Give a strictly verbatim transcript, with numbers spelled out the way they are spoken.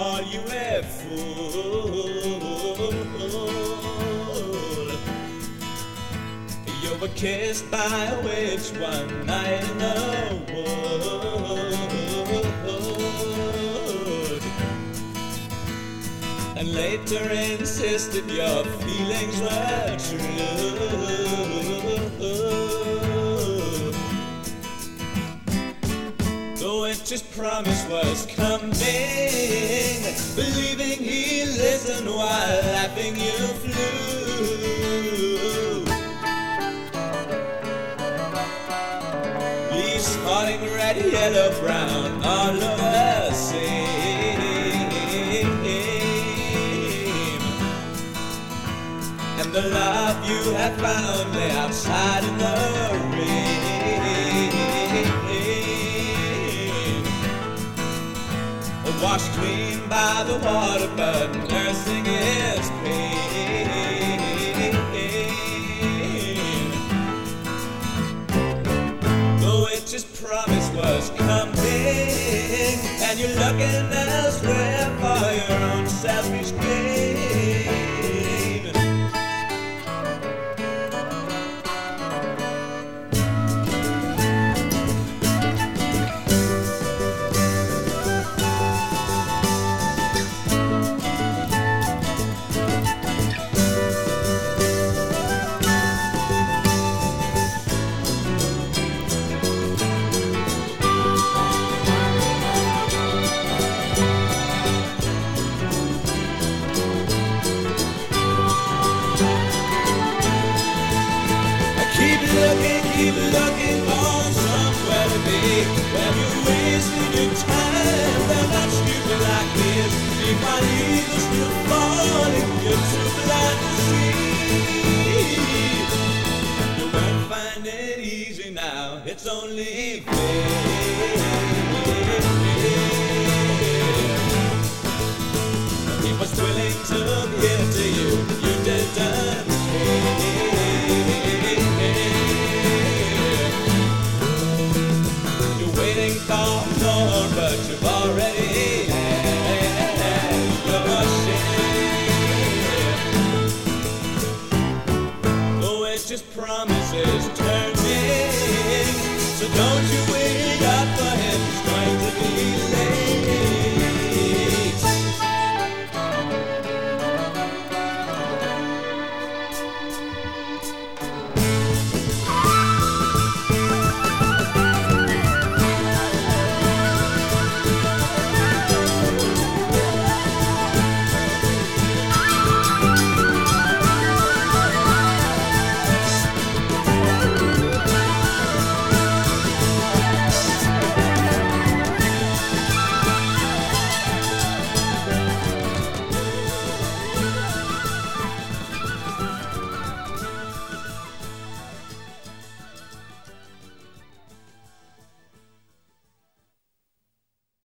call you a fool. You were kissed by a witch one night in the wood, and later insisted your feelings were true. The witch's promise was coming, believing he listened while laughing you flew. Leaves spotting red, yellow, brown all over the same, and the love you had found lay outside in the rain, washed clean by the water, but nursing his pain. The witch's promise was coming, and you're looking elsewhere for your own selfish gain. Keep looking for somewhere to be. When you're wasting your time, they're not stupid like this. Keep my eagles still falling, you're too blind to see. You won't find it easy now, it's only fair. He was willing to give to you, you didn't care. For more, but you've already had your share. The witch's promises turning, so don't you